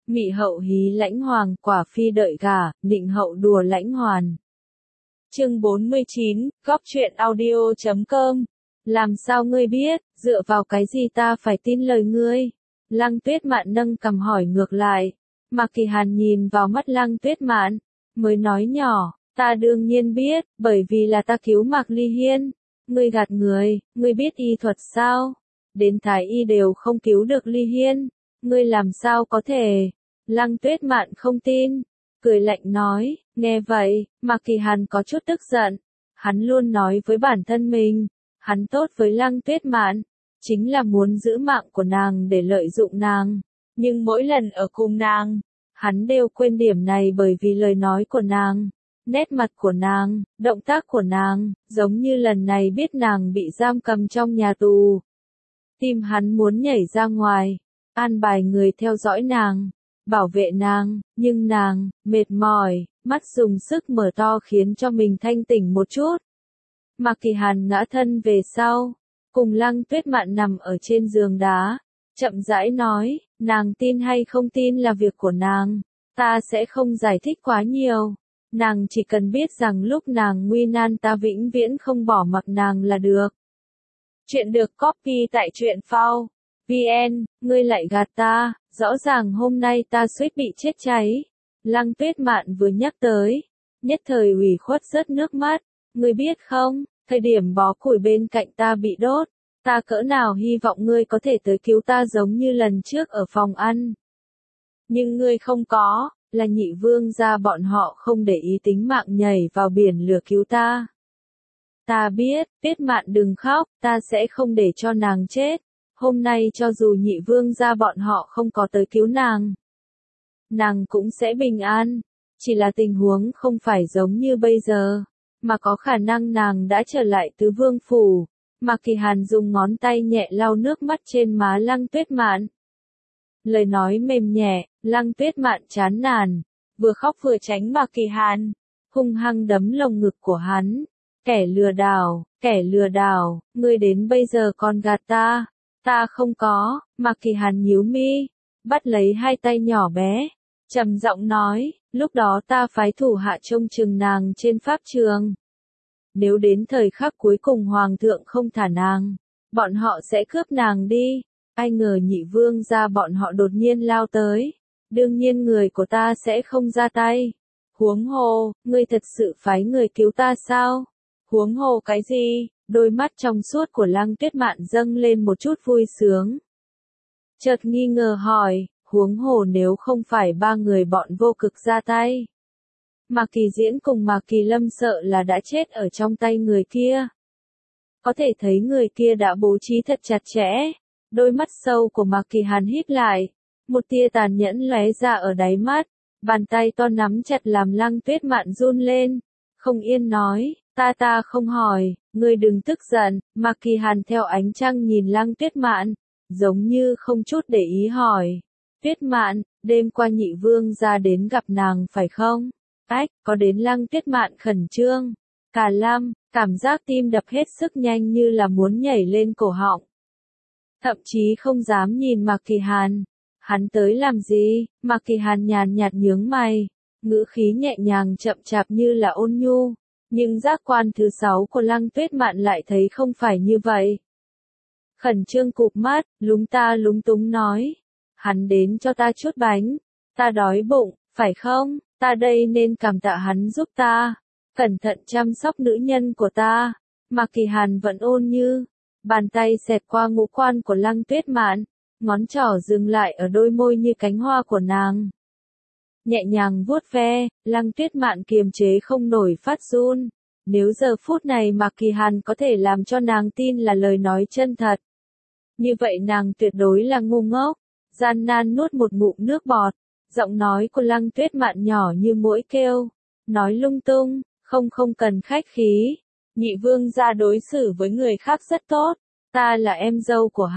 Mị hậu hí lãnh hoàng, quả phi đợi gả, nịnh hậu đùa lãnh hoàn. Chương 49, Góc truyện audio.com. Làm sao ngươi biết, dựa vào cái gì ta phải tin lời ngươi? Lăng Tuyết Mạn nâng cằm hỏi ngược lại. Mạc Kỳ Hàn nhìn vào mắt Lăng Tuyết Mạn, mới nói nhỏ, ta đương nhiên biết, bởi vì là ta cứu Mạc Ly Hiên. Ngươi gạt người, ngươi biết y thuật sao? Đến thái y đều không cứu được Ly Hiên, ngươi làm sao có thể? Lăng Tuyết Mạn không tin, cười lạnh nói, nghe vậy, Mạc Kỳ Hàn có chút tức giận. Hắn luôn nói với bản thân mình, hắn tốt với Lăng Tuyết Mạn, chính là muốn giữ mạng của nàng để lợi dụng nàng. Nhưng mỗi lần ở cùng nàng, hắn đều quên điểm này bởi vì lời nói của nàng, nét mặt của nàng, động tác của nàng, giống như lần này biết nàng bị giam cầm trong nhà tù. Tim hắn muốn nhảy ra ngoài, an bài người theo dõi nàng, bảo vệ nàng, nhưng nàng, mệt mỏi, mắt dùng sức mở to khiến cho mình thanh tỉnh một chút. Mạc Kỳ Hàn ngã thân về sau, cùng Lăng Tuyết Mạn nằm ở trên giường đá, chậm rãi nói, nàng tin hay không tin là việc của nàng, ta sẽ không giải thích quá nhiều. Nàng chỉ cần biết rằng lúc nàng nguy nan ta vĩnh viễn không bỏ mặc nàng là được. Chuyện được copy tại truyện phao VN, ngươi lại gạt ta, rõ ràng hôm nay ta suýt bị chết cháy. Lăng Tuyết Mạn vừa nhắc tới, nhất thời ủy khuất rớt nước mắt, ngươi biết không, thời điểm bó củi bên cạnh ta bị đốt, ta cỡ nào hy vọng ngươi có thể tới cứu ta giống như lần trước ở phòng ăn. Nhưng ngươi không có, là Nhị Vương gia bọn họ không để ý tính mạng nhảy vào biển lửa cứu ta. Ta biết, Tuyết Mạn đừng khóc, ta sẽ không để cho nàng chết. Hôm nay cho dù Nhị Vương gia bọn họ không có tới cứu nàng cũng sẽ bình an. Chỉ là tình huống không phải giống như bây giờ, mà có khả năng nàng đã trở lại Tứ Vương phủ. Mạc Kỳ Hàn dùng ngón tay nhẹ lau nước mắt trên má Lăng Tuyết Mạn. Lời nói mềm nhẹ, Lăng Tuyết Mạn chán nản, vừa khóc vừa tránh Mạc Kỳ Hàn, hung hăng đấm lồng ngực của hắn. Kẻ lừa đảo, ngươi đến bây giờ còn gạt ta. Ta không có. Mạc Kỳ Hàn nhíu mi, bắt lấy hai tay nhỏ bé, trầm giọng nói, lúc đó ta phái thủ hạ trông chừng nàng trên pháp trường. Nếu đến thời khắc cuối cùng hoàng thượng không thả nàng, bọn họ sẽ cướp nàng đi. Ai ngờ Nhị Vương gia bọn họ đột nhiên lao tới, đương nhiên người của ta sẽ không ra tay. Huống hồ, ngươi thật sự phái người cứu ta sao? Huống hồ cái gì? Đôi mắt trong suốt của Lăng Tuyết Mạn dâng lên một chút vui sướng. Chợt nghi ngờ hỏi, huống hồ nếu không phải ba người bọn Vô Cực ra tay, Mạc Kỳ Diễn cùng Mạc Kỳ Lâm sợ là đã chết ở trong tay người kia. Có thể thấy người kia đã bố trí thật chặt chẽ. Đôi mắt sâu của Mạc Kỳ Hàn híp lại, một tia tàn nhẫn lóe ra ở đáy mắt, bàn tay to nắm chặt làm Lăng Tuyết Mạn run lên. Không yên nói, ta không hỏi, ngươi đừng tức giận. Mạc Kỳ Hàn theo ánh trăng nhìn Lăng Tuyết Mạn, giống như không chút để ý hỏi, Tuyết Mạn, đêm qua Nhị Vương gia đến gặp nàng phải không? Ách, có đến. Lăng Tuyết Mạn khẩn trương, cả lăm, cảm giác tim đập hết sức nhanh như là muốn nhảy lên cổ họng. Thậm chí không dám nhìn Mạc Kỳ Hàn. Hắn tới làm gì? Mạc Kỳ Hàn nhàn nhạt nhướng mày, ngữ khí nhẹ nhàng chậm chạp như là ôn nhu, nhưng giác quan thứ 6 của Lăng Tuyết Mạn lại thấy không phải như vậy. Khẩn trương cụp mắt, lúng túng nói, hắn đến cho ta chút bánh, ta đói bụng, phải không? Ta đây nên cảm tạ hắn giúp ta, cẩn thận chăm sóc nữ nhân của ta. Mạc Kỳ Hàn vẫn ôn như, bàn tay xẹt qua ngũ quan của Lăng Tuyết Mạn, ngón trỏ dừng lại ở đôi môi như cánh hoa của nàng. Nhẹ nhàng vuốt ve, Lăng Tuyết Mạn kiềm chế không nổi phát run. Nếu giờ phút này Mạc Kỳ Hàn có thể làm cho nàng tin là lời nói chân thật, như vậy nàng tuyệt đối là ngu ngốc. Gian nan nuốt một ngụm nước bọt, giọng nói của Lăng Tuyết Mạn nhỏ như muỗi kêu, nói lung tung, không cần khách khí. Nhị Vương gia đối xử với người khác rất tốt, ta là em dâu của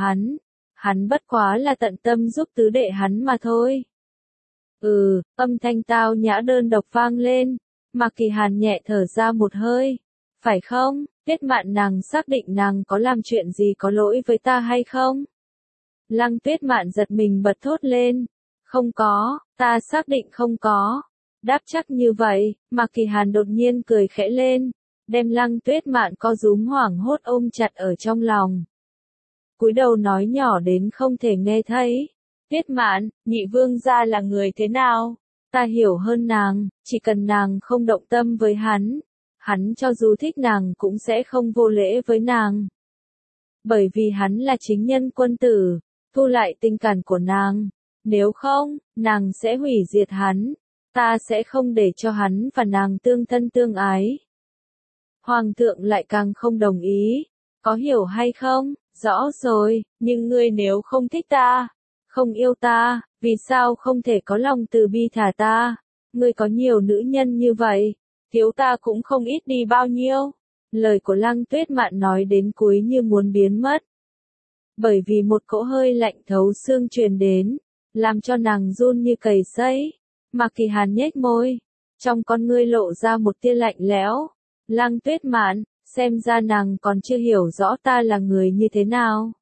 hắn bất quá là tận tâm giúp tứ đệ hắn mà thôi. Âm thanh tao nhã đơn độc vang lên, Mạc Kỳ Hàn nhẹ thở ra một hơi. Phải không? Tuyết Mạn, nàng xác định nàng có làm chuyện gì có lỗi với ta hay không? Lăng Tuyết Mạn giật mình bật thốt lên. Không có, ta xác định không có. Đáp chắc như vậy, Mạc Kỳ Hàn đột nhiên cười khẽ lên, đem Lăng Tuyết Mạn co rúm hoảng hốt ôm chặt ở trong lòng. Cúi đầu nói nhỏ đến không thể nghe thấy. Tuyết Mạn, nhị vương gia là người thế nào? Ta hiểu hơn nàng, chỉ cần nàng không động tâm với hắn cho dù thích nàng cũng sẽ không vô lễ với nàng. Bởi vì hắn là chính nhân quân tử, thu lại tình cảm của nàng. Nếu không, nàng sẽ hủy diệt hắn. Ta sẽ không để cho hắn và nàng tương thân tương ái. Hoàng thượng lại càng không đồng ý. Có hiểu hay không? Rõ rồi, nhưng ngươi nếu không thích ta, không yêu ta, vì sao không thể có lòng từ bi thả ta? Ngươi có nhiều nữ nhân như vậy, thiếu ta cũng không ít đi bao nhiêu. Lời của Lăng Tuyết Mạn nói đến cuối như muốn biến mất. Bởi vì một cỗ hơi lạnh thấu xương truyền đến, làm cho nàng run như cầy sấy. Mạc Kỳ Hàn nhếch môi, trong con ngươi lộ ra một tia lạnh lẽo. Lăng Tuyết Mạn, xem ra nàng còn chưa hiểu rõ ta là người như thế nào.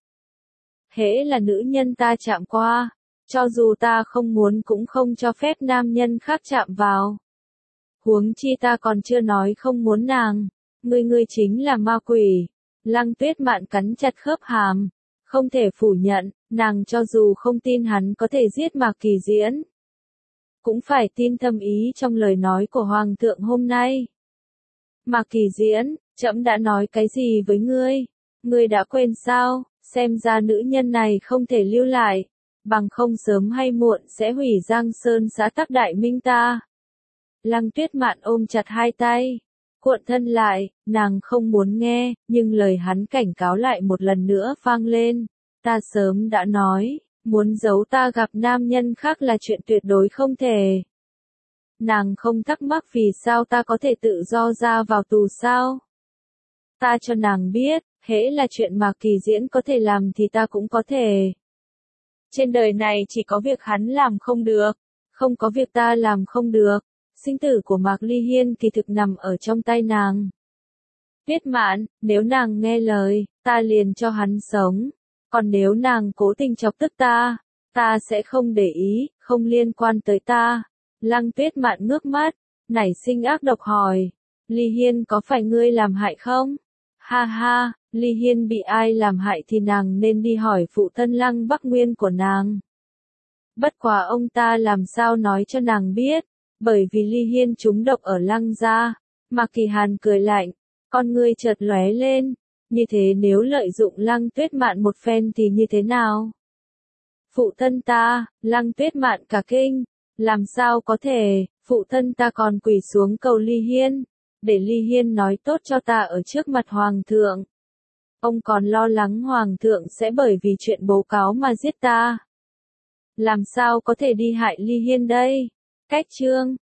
Hễ là nữ nhân ta chạm qua, cho dù ta không muốn cũng không cho phép nam nhân khác chạm vào. Huống chi ta còn chưa nói không muốn nàng, ngươi chính là ma quỷ. Lăng Tuyết Mạn cắn chặt khớp hàm, không thể phủ nhận, nàng cho dù không tin hắn có thể giết Mạc Kỳ Diễn, cũng phải tin thâm ý trong lời nói của Hoàng thượng hôm nay. Mạc Kỳ Diễn, trẫm đã nói cái gì với ngươi? Ngươi đã quên sao? Xem ra nữ nhân này không thể lưu lại, bằng không sớm hay muộn sẽ hủy Giang Sơn xã Tắc Đại Minh ta. Lăng Tuyết Mạn ôm chặt hai tay, cuộn thân lại, nàng không muốn nghe, nhưng lời hắn cảnh cáo lại một lần nữa vang lên. Ta sớm đã nói, muốn giấu ta gặp nam nhân khác là chuyện tuyệt đối không thể. Nàng không thắc mắc vì sao ta có thể tự do ra vào tù sao? Ta cho nàng biết, hễ là chuyện Mạc Kỳ Diễn có thể làm thì ta cũng có thể. Trên đời này chỉ có việc hắn làm không được, không có việc ta làm không được. Sinh tử của Mạc Ly Hiên kỳ thực nằm ở trong tay nàng. Tuyết Mạn, nếu nàng nghe lời, ta liền cho hắn sống. Còn nếu nàng cố tình chọc tức ta sẽ không để ý, không liên quan tới ta. Lăng Tuyết Mạn ngước mắt, nảy sinh ác độc hỏi. Ly Hiên có phải ngươi làm hại không? Ha ha, Ly Hiên bị ai làm hại thì nàng nên đi hỏi phụ thân Lăng Bắc Nguyên của nàng. Bất quá ông ta làm sao nói cho nàng biết, bởi vì Ly Hiên trúng độc ở Lăng gia. Mạc Kỳ Hàn cười lạnh, con ngươi chợt lóe lên, như thế nếu lợi dụng Lăng Tuyết Mạn một phen thì như thế nào? Phụ thân ta, Lăng Tuyết Mạn cả kinh, làm sao có thể, phụ thân ta còn quỳ xuống cầu Ly Hiên, để Ly Hiên nói tốt cho ta ở trước mặt Hoàng thượng. Ông còn lo lắng Hoàng thượng sẽ bởi vì chuyện bố cáo mà giết ta. Làm sao có thể đi hại Ly Hiên đây? Cách chương